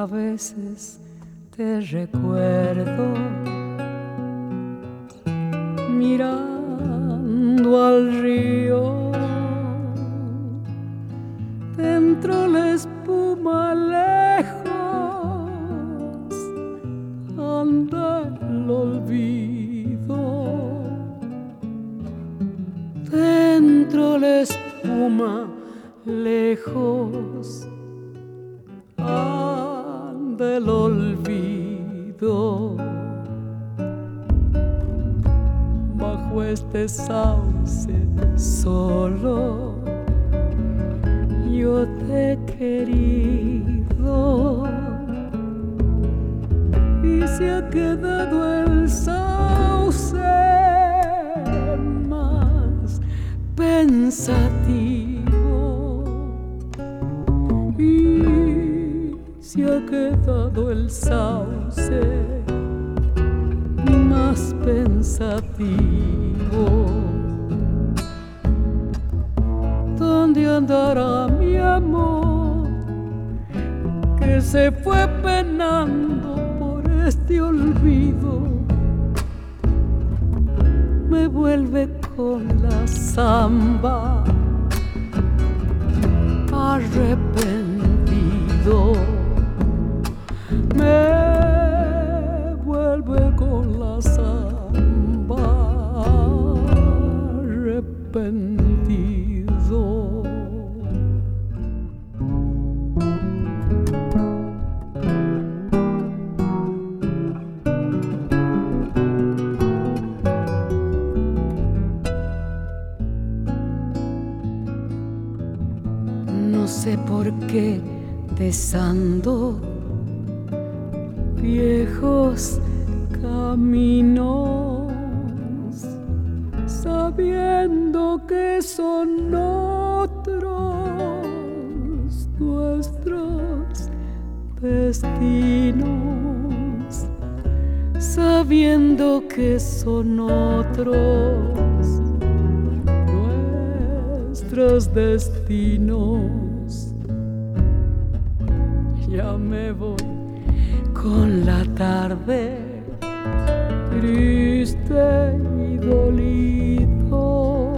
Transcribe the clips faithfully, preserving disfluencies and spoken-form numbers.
A veces te recuerdo mirando al río, dentro la espuma lejos anda el olvido, dentro la espuma lejos anda el olvido. Bajo este sauce solo yo te he querido, y se ha quedado el sauce más pensativo, y se ha quedado el sauce más pensativo. ¿Dónde andará mi amor que se fue penando por este olvido? Me vuelve con la samba arrepentido, me vuelve con la samba arrepentido. No sé por qué desando viejos caminos, sabiendo que son otros nuestros destinos, sabiendo que son otros nuestros destinos. Ya me voy con la tarde triste y dolido.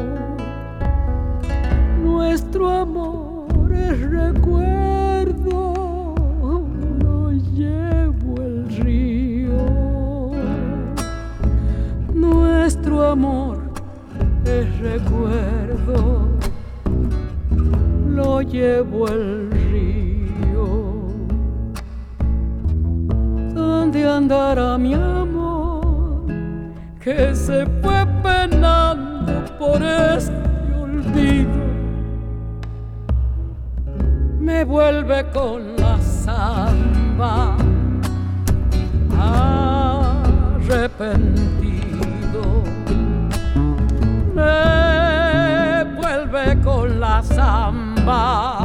Nuestro amor es recuerdo, lo llevo el río. Nuestro amor es recuerdo, lo llevo el río. ¿Dónde andará mi amor que se fue penando por este olvido? Me vuelve con la samba arrepentido, me vuelve con la samba